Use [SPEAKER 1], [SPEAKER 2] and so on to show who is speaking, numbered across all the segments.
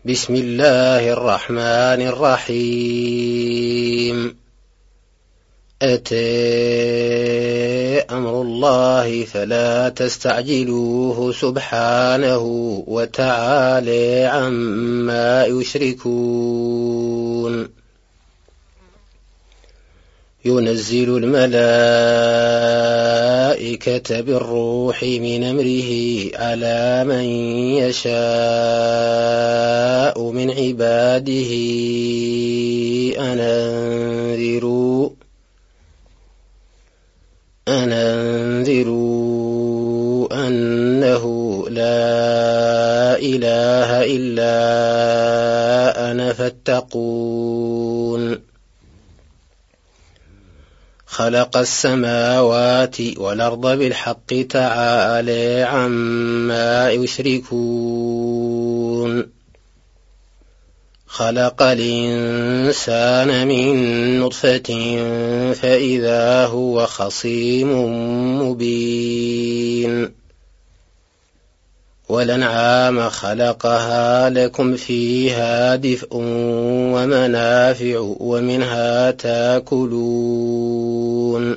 [SPEAKER 1] بسم الله الرحمن الرحيم. أتى أمر الله فلا تستعجلوه سبحانه وتعالى عما يشركون. ينزل الملائكة بالروح من أمره على من يشاء من عباده أن أنذروا أنه لا إله إلا أنا فاتقون. خلق السماوات والأرض بالحق تعالى عما يشركون. خلق الإنسان من نطفة فإذا هو خصيم مبين. والأنعام خلقها لكم فيها دفء ومنافع ومنها تاكلون.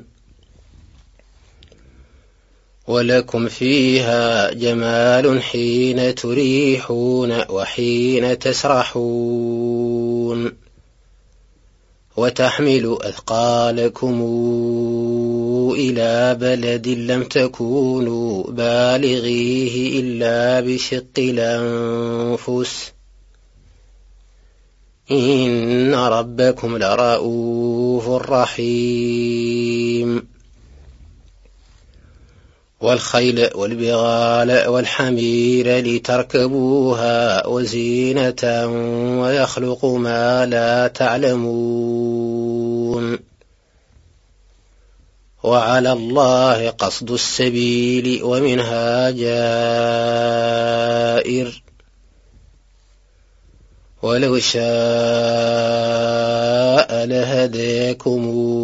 [SPEAKER 1] ولكم فيها جمال حين تريحون وحين تسرحون. وتحمل أثقالكم إلى بلد لم تكونوا بالغيه إلا بشق الأنفس إن ربكم لرؤوف رحيم. والخيل والبغال والحمير لتركبوها وزينة ويخلق ما لا تعلمون. وعلى الله قصد السبيل ومنها جائر. ولو شاء لهداكم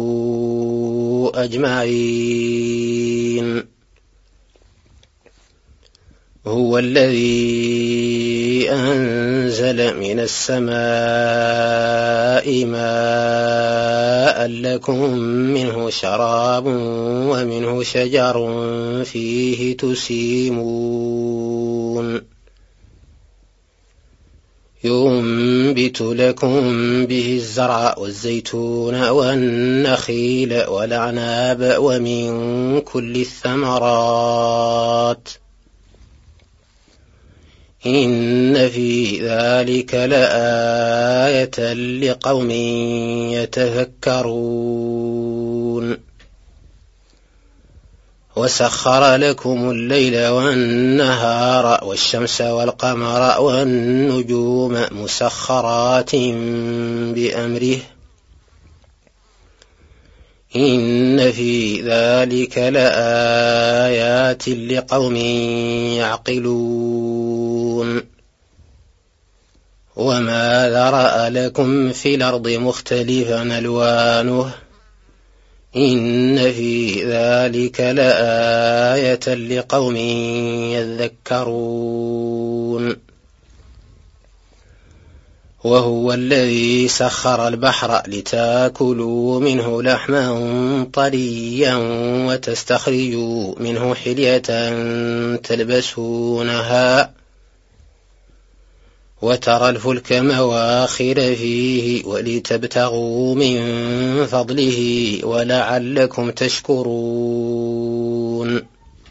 [SPEAKER 1] أجمعين. هو الذي أنزل من السماء ماء لكم منه شراب ومنه شجر فيه تسيمون. ينبت لكم به الزرع والزيتون والنخيل والأعناب ومن كل الثمرات إن في ذلك لآية لقوم يتفكرون. وسخر لكم الليل والنهار والشمس والقمر والنجوم مسخرات بأمره إن في ذلك لآيات لقوم يعقلون. وما ذرأ لكم في الأرض مختلفا ألوانه إن في ذلك لآية لقوم يذكرون. وهو الذي سخر البحر لتاكلوا منه لحما طريا وتستخرجوا منه حلية تلبسونها وترى الفلك مواخر فيه ولتبتغوا من فضله ولعلكم تشكرون.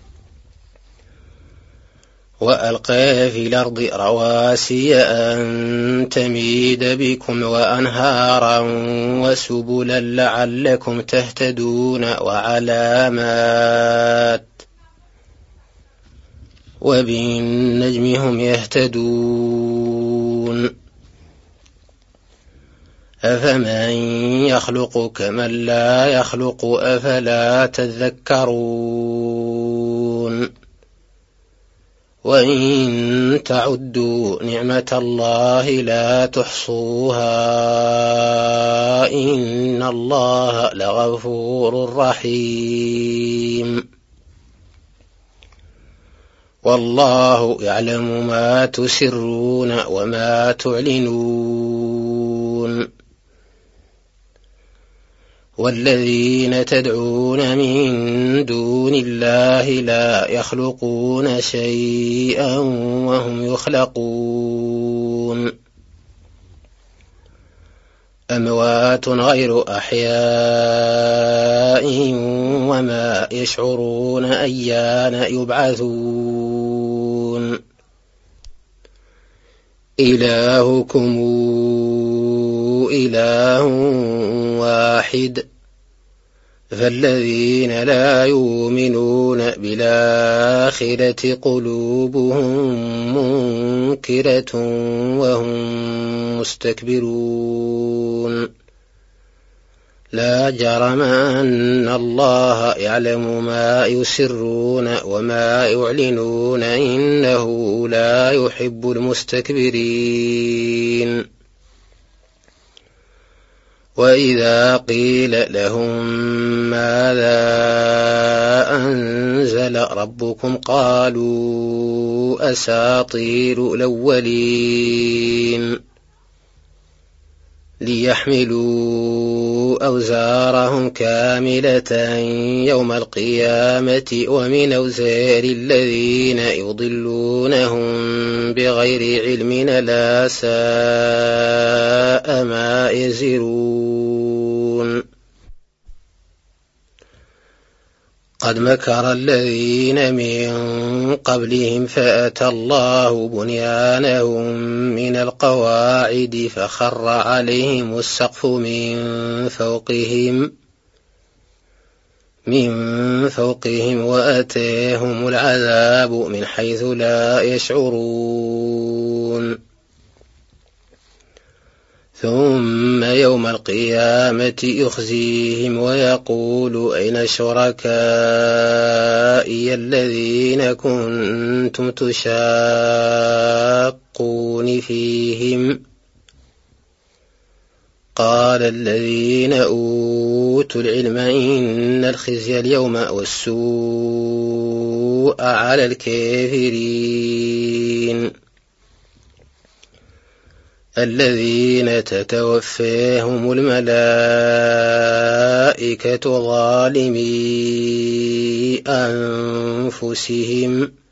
[SPEAKER 1] وألقى في الأرض رواسي أن تميد بكم وأنهارا وسبلا لعلكم تهتدون وعلامات وبالنجم هم يهتدون. أفمن يخلق كمن لا يخلق أفلا تذكرون. وإن تعدوا نعمة الله لا تحصوها إن الله لغفور رحيم. والله يعلم ما تسرون وما تعلنون والذين تدعون من دون الله لا يخلقون شيئا وهم يخلقون أموات غير أحياء وما يشعرون أيان يبعثون إلهكم إله واحد فالذين لا يؤمنون بالآخرة قلوبهم منكرة وهم مستكبرون لا جرم أن الله يعلم ما يسرون وما يعلنون إنه لا يحب المستكبرين وإذا قيل لهم ماذا أنزل ربكم قالوا أساطير الأولين ليحملوا أوزارهم كاملة يوم القيامة ومن أوزار الذين يضلونهم بغير علم لا ساء ما يزرون قد مكر الذين من قبلهم فأتى الله بنيانهم من القواعد فخر عليهم السقف من فوقهم وأتاهم العذاب من حيث لا يشعرون ثم يوم القيامة يخزيهم ويقول أين شركائي الذين كنتم تشاقون فيهم قال الذين أوتوا العلم إن الخزي اليوم والسوء على الكافرين الذين تتوفاهم الملائكة ظالمي أنفسهم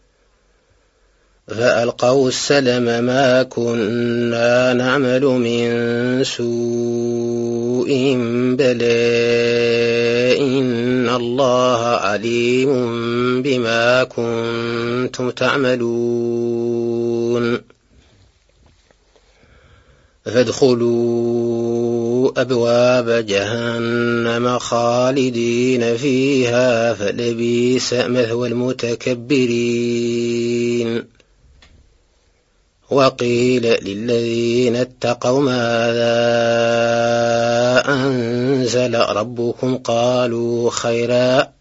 [SPEAKER 1] فألقوا السلم ما كنا نعمل من سوء بلى إن الله عليم بما كنتم تعملون فادخلوا أبواب جهنم خالدين فيها فلبئس مثوى المتكبرين وقيل للذين اتقوا ماذا أنزل ربكم قالوا خيرا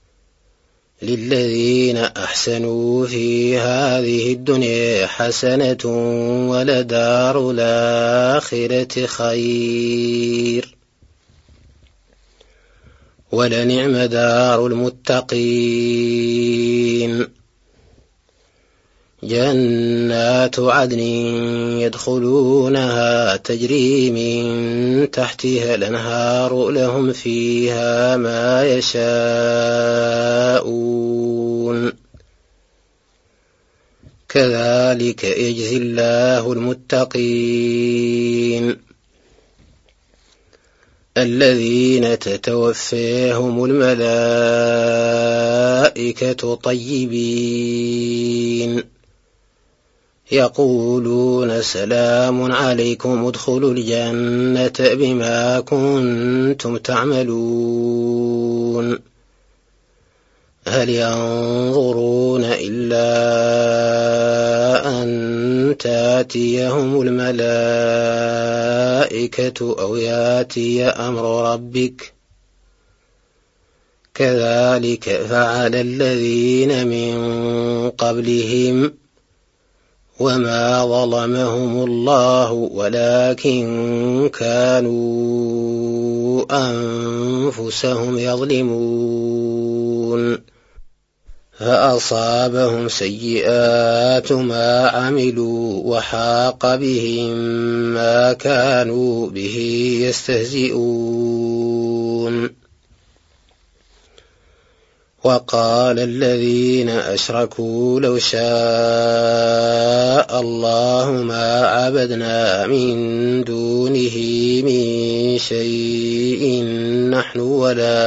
[SPEAKER 1] للذين أحسنوا في هذه الدنيا حسنة ولدار الآخرة خير ولنعم دار المتقين جنات عدن يدخلونها تجري من تحتها الأنهار لهم فيها ما يشاءون كذلك يجزي الله المتقين الذين تتوفاهم الملائكة طيبين يقولون سلام عليكم ادخلوا الجنة بما كنتم تعملون هل ينظرون إلا أن تاتيهم الملائكة أو ياتي أمر ربك كذلك فعل الذين من قبلهم وما ظلمهم الله ولكن كانوا أنفسهم يظلمون فأصابهم سيئات ما عملوا وحاق بهم ما كانوا به يستهزئون. وقال الذين أشركوا لو شاء الله ما عبدنا من دونه من شيء نحن ولا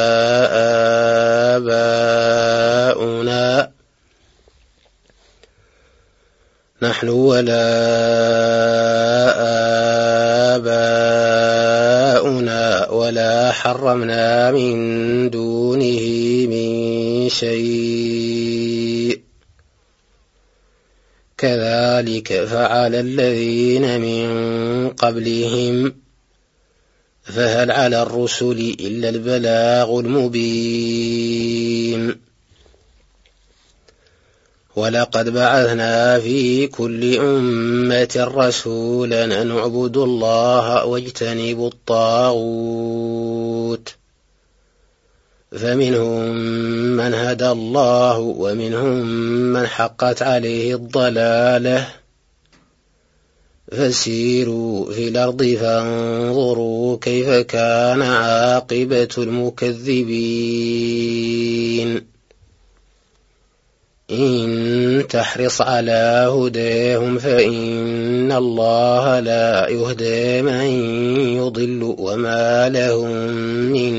[SPEAKER 1] آباؤنا ولا حرمنا من دونه من شيء كذلك فعل الذين من قبلهم فهل على الرسل إلا البلاغ المبين. ولقد بعثنا في كل أمة رسولا أن نعبدوا الله واجتنبوا الطاغوت فمنهم من هدى الله ومنهم من حقت عليه الضلالة فسيروا في الأرض فانظروا كيف كان عاقبة المكذبين. إن تحرص على هداهم فإن الله لا يهدي من يضل وما لهم من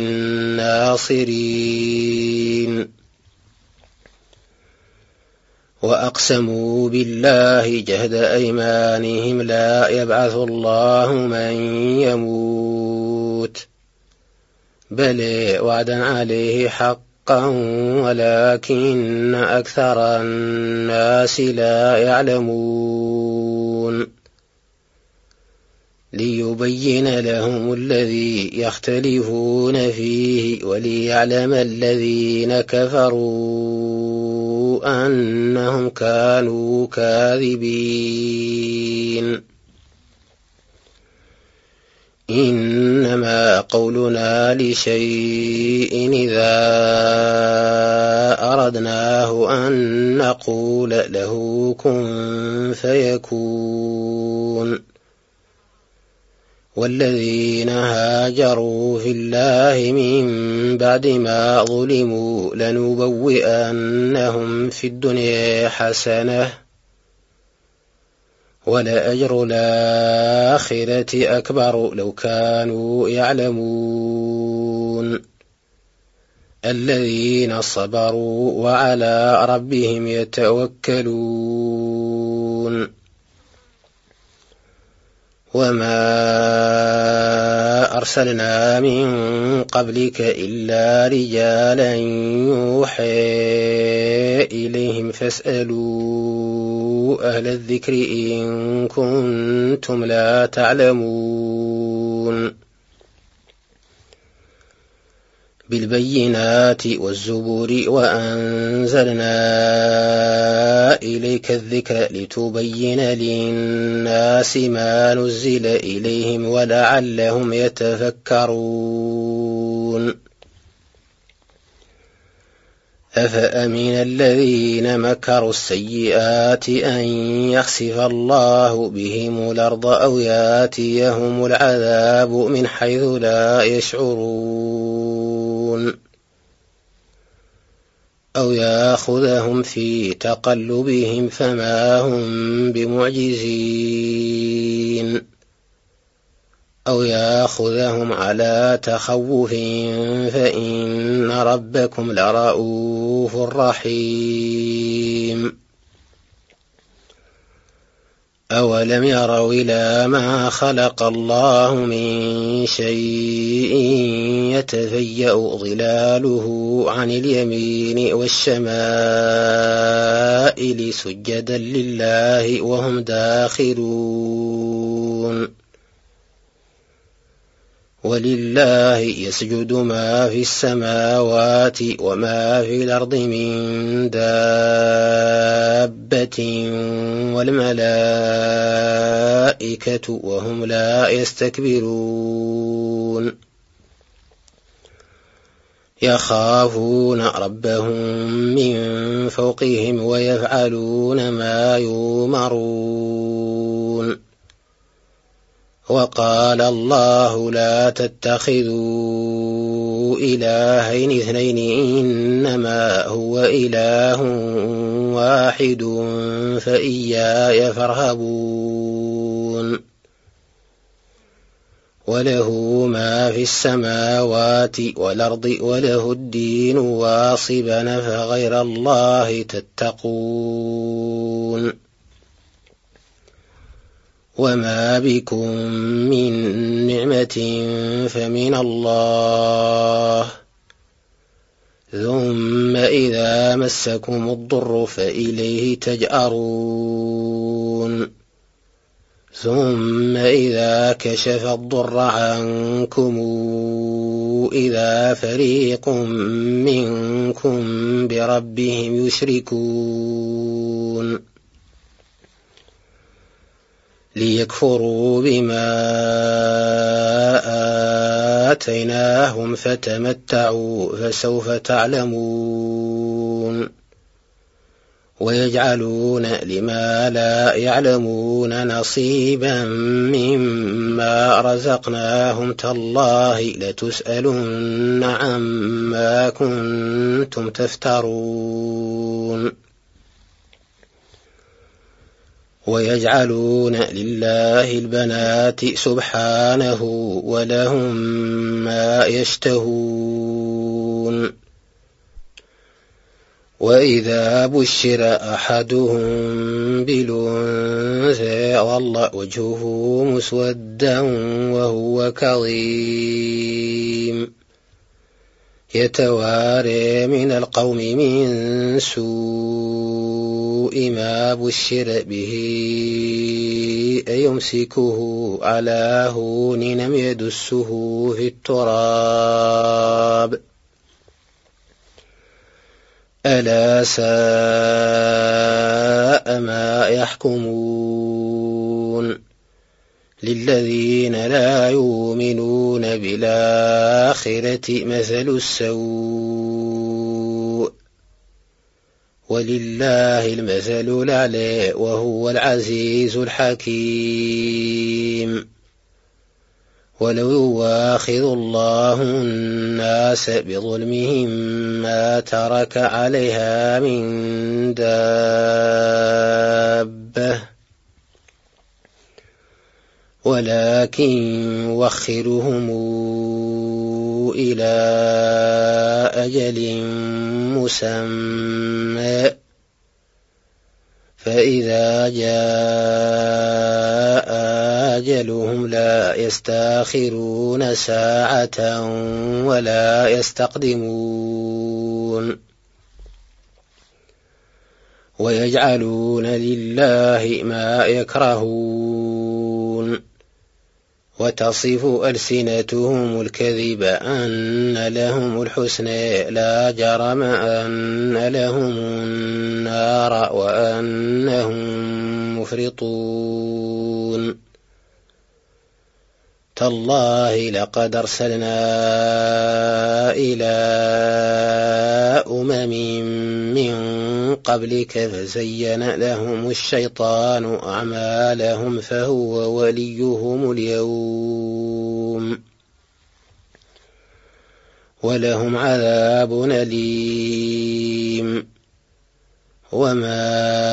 [SPEAKER 1] ناصرين. وأقسموا بالله جهد أيمانهم لا يبعث الله من يموت بل وعدا عليه حقا ولكن أكثر الناس لا يعلمون. ليبين لهم الذي يختلفون فيه وليعلم الذين كفروا أنهم كانوا كاذبين. إنما قولنا لشيء إذا أردناه أن نقول له كن فيكون. والذين هاجروا في الله من بعد ما ظلموا لنبوئنهم في الدنيا حسنة ولأجر الآخرة أكبر لو كانوا يعلمون. الذين صبروا وعلى ربهم يتوكلون. وما أرسلنا من قبلك إلا رجالا يوحى إليهم فاسألوا أهل الذكر إن كنتم لا تعلمون. بالبينات والزبور وأنزلنا إليك الذكر لتبين للناس ما نزل إليهم ولعلهم يتفكرون. أفأمن الذين مكروا السيئات أن يخسف الله بهم الأرض أو ياتيهم العذاب من حيث لا يشعرون أو يأخذهم في تقلبهم فما هم بمعجزين أو يأخذهم على تخوف فإن ربكم لرؤوف رحيم. أولم يروا إلى ما خلق الله من شيء يتفيأ ظلاله عن اليمين والشمائل سجدا لله وهم داخرون. ولله يسجد ما في السماوات وما في الأرض من دابة والملائكة وهم لا يستكبرون. يخافون ربهم من فوقهم ويفعلون ما يؤمرون. وقال الله لا تتخذوا إلهين اثنين إنما هو إله واحد فإياي فارهبون. وله ما في السماوات والأرض وله الدين واصبا فغير الله تتقون. وما بكم من نعمة فمن الله ثم إذا مسكم الضر فإليه تجأرون. ثم إذا كشف الضر عنكم إذا فريق منكم بربهم يشركون. ليكفروا بما آتيناهم فتمتعوا فسوف تعلمون. ويجعلون لما لا يعلمون نصيبا مما رزقناهم تالله لتسألن عما كنتم تفترون. ويجعلون لله البنات سبحانه ولهم ما يشتهون. وإذا بشر أحدهم بالأنثى ظل وجهه مسودا وهو كظيم يتوارى من القوم من سوء ما بشر به أيمسكه على هون أم يدسه في التراب ألا ساء ما يحكمون. للذين لا يؤمنون بالآخرة مثل السوء ولله المثل الأعلى وهو العزيز الحكيم. ولو يواخذ الله الناس بظلمهم ما ترك عليها من دابة ولكن يوخرهم إلى أجل مسمى فإذا جاء أجلهم لا يستأخرون ساعة ولا يستقدمون. ويجعلون لله ما يكرهون وتصف ألسنتهم الكذب أن لهم الحسنى لا جرم أن لهم النار وأنهم مفرطون. تالله لقد أرسلنا إلى من قبلك فزين لهم الشيطان أعمالهم فهو وليهم اليوم ولهم عذاب أليم. وما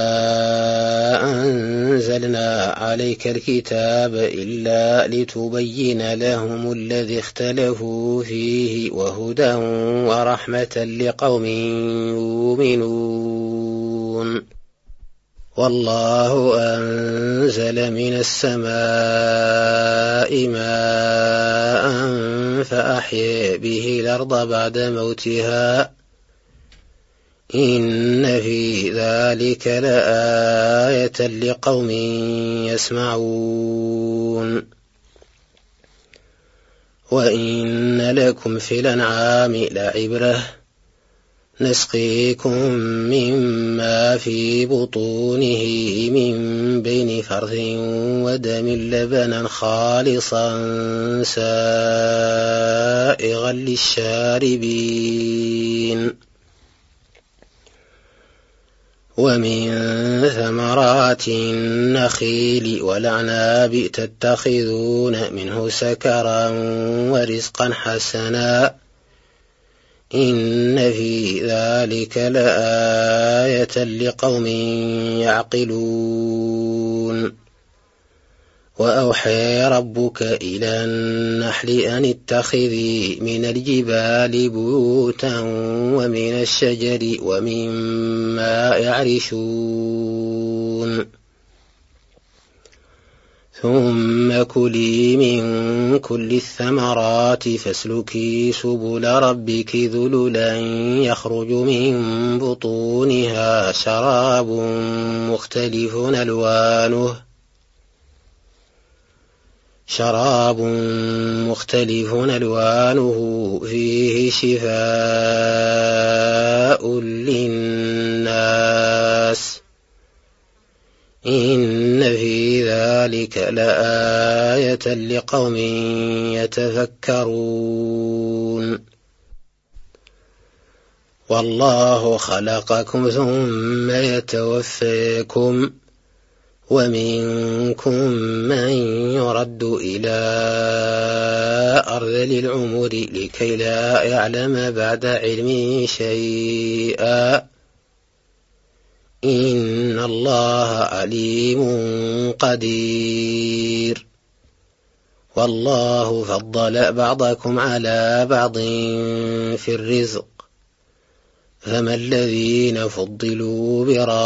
[SPEAKER 1] أنزلنا عليك الكتاب إلا لتبين لهم الذي اختلفوا فيه وهدى ورحمة لقوم يؤمنون. والله أنزل من السماء ماء فأحيا به الأرض بعد موتها إن في ذلك لآية لقوم يسمعون. وإن لكم في الأنعام لعبرة نسقيكم مما في بطونه من بين فرث ودم لبنا خالصا سائغا للشاربين ومن ثمرات النخيل والأعناب تتخذون منه سكرا ورزقا حسنا إن في ذلك لآية لقوم يعقلون وأوحى ربك إلى النحل أن اتخذي من الجبال بيوتا ومن الشجر ومما يعرشون ثم كلي من كل الثمرات فاسلكي سبل ربك ذللا يخرج من بطونها شراب مختلف ألوانه فيه شفاء للناس إن في ذلك لآية لقوم يتفكرون والله خلقكم ثم يتوفاكم ومنكم من يرد إلى أرذل العمر لكي لا يعلم بعد علم شيئا إن الله عليم قدير والله فضل بعضكم على بعض في الرزق فما الذين فضلوا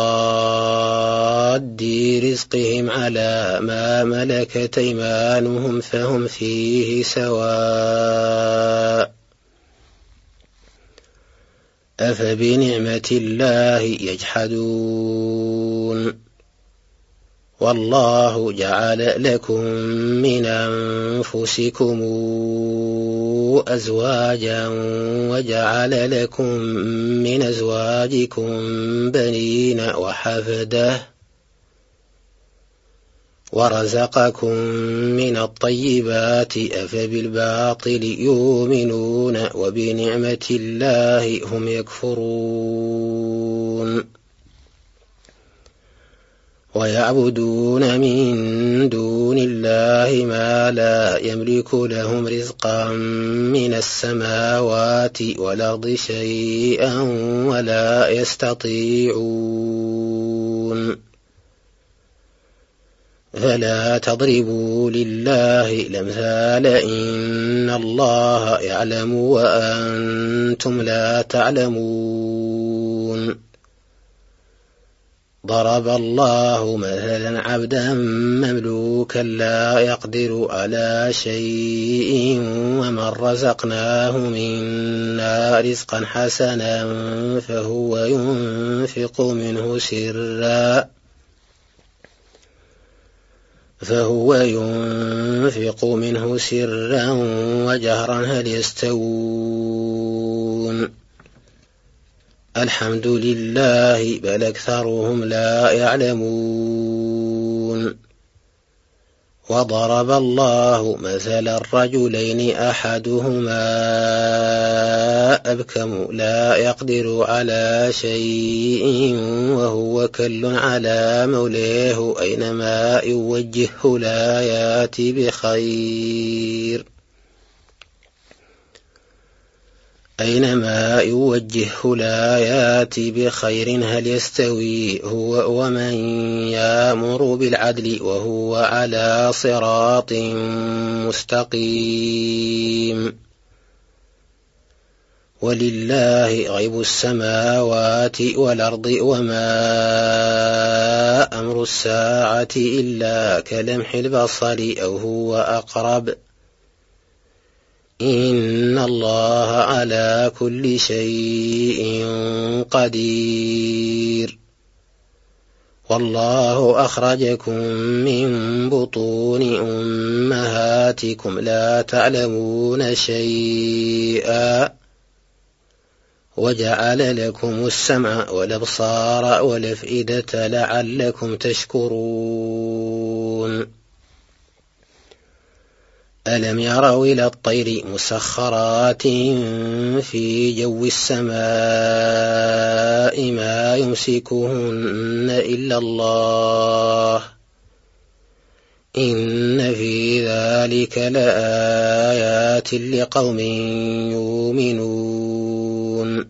[SPEAKER 1] براد رزقهم على ما ملكت أيمانهم فهم فيه سواء أفبنعمة الله يجحدون والله جعل لكم من أنفسكم أزواجا وجعل لكم من أزواجكم بنين وحفدة ورزقكم من الطيبات أفبالباطل يؤمنون وبنعمة الله هم يكفرون ويعبدون من دون الله ما لا يملك لهم رزقا من السماوات والأرض شيئا ولا يستطيعون فلا تضربوا لله الأمثال إن الله يعلم وأنتم لا تعلمون ضرب الله مثلا عبدا مملوكا لا يقدر على شيء ومن رزقناه منا رزقا حسنا فهو ينفق منه سرا وجهرا هل يستوون الحمد لله بل أكثرهم لا يعلمون وضرب الله مثل الرجلين أحدهما أبكم لا يقدر على شيء وهو كل على مولاه أينما يوجهه لا يأتي بخير هل يستوي هو ومن يأمر بالعدل وهو على صراط مستقيم ولله غيب السماوات والأرض وما أمر الساعة إلا كلمح البصر أو هو أقرب إن الله على كل شيء قدير والله أخرجكم من بطون أمهاتكم لا تعلمون شيئا وجعل لكم السمع والأبصار والأفئدة لعلكم تشكرون ألم يروا إلى الطير مسخرات في جو السماء ما يمسكهن إلا الله إن في ذلك لآيات لقوم يؤمنون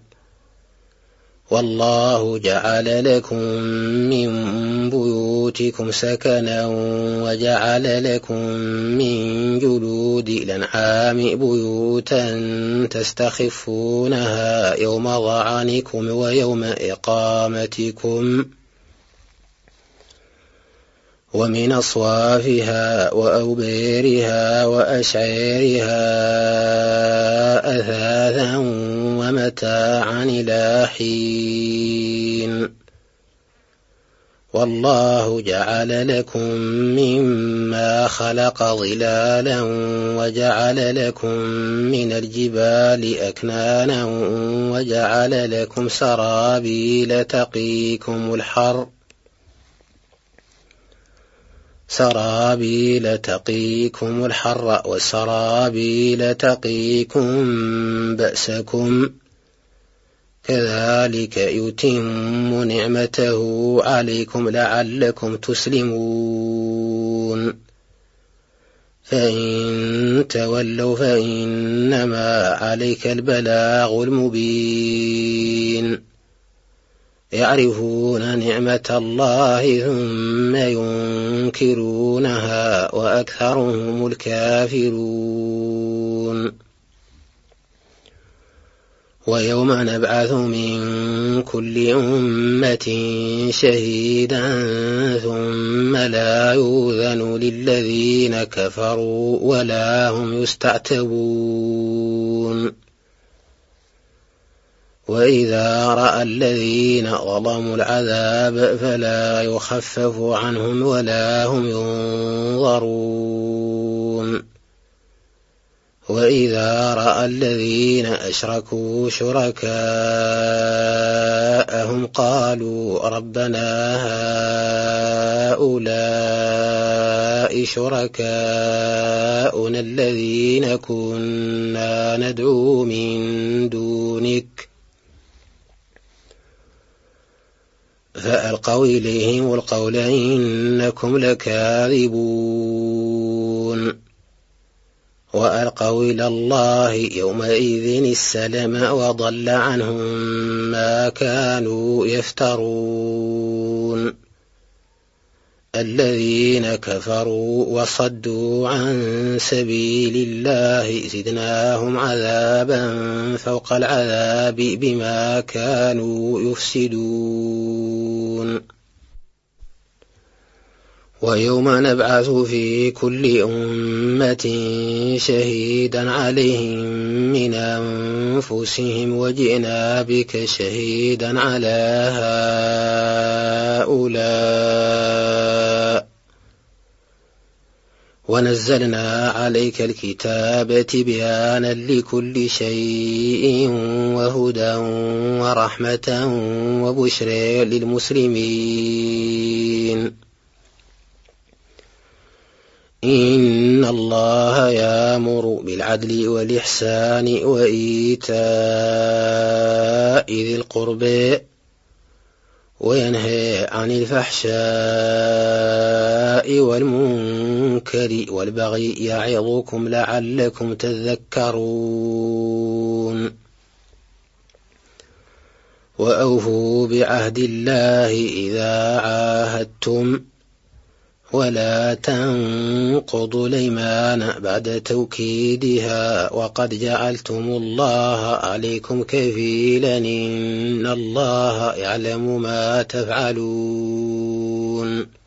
[SPEAKER 1] والله جعل لكم من بيوتكم سكنا وجعل لكم من جلود الأنعام بيوتا تستخفونها يوم ظعنكم ويوم إقامتكم ومن أصوافها وأوبيرها وأشعيرها أثاثا ومتاعا إلى حين والله جعل لكم مما خلق ظلالا وجعل لكم من الجبال أكنانا وجعل لكم سرابيل تقيكم الحر وسرابيل تقيكم بأسكم كذلك يتم نعمته عليكم لعلكم تسلمون فإن تولوا فإنما عليك البلاغ المبين يعرفون نعمة الله ثم ينكرونها وأكثرهم الكافرون ويوم نبعث من كل أمة شهيدا ثم لا يؤذن للذين كفروا ولا هم يستعتبون وإذا رأى الذين ظلموا العذاب فلا يخفف عنهم ولا هم ينظرون وإذا رأى الذين أشركوا شركاءهم قالوا ربنا هؤلاء شركاؤنا الذين كنا ندعو من دونك فألقوا إليهم القول إنكم لكاذبون وألقوا إلى الله يومئذ السلم وضل عنهم ما كانوا يفترون الذين كفروا وصدوا عن سبيل الله زدناهم عذابا فوق العذاب بما كانوا يفسدون ويوم نبعث في كل أمة شهيدا عليهم من أنفسهم وجئنا بك شهيدا على هؤلاء ونزلنا عليك الكتاب بيانا لكل شيء وهدى ورحمة وبشرى للمسلمين إن الله يأمر بالعدل والإحسان وإيتاء ذي القربى وينهى عن الفحشاء والمنكر والبغي يعظكم لعلكم تذكرون وأوفوا بعهد الله إذا عاهدتم ولا تنقضوا الأيمان بعد توكيدها وقد جعلتم الله عليكم كفيلا إن الله يعلم ما تفعلون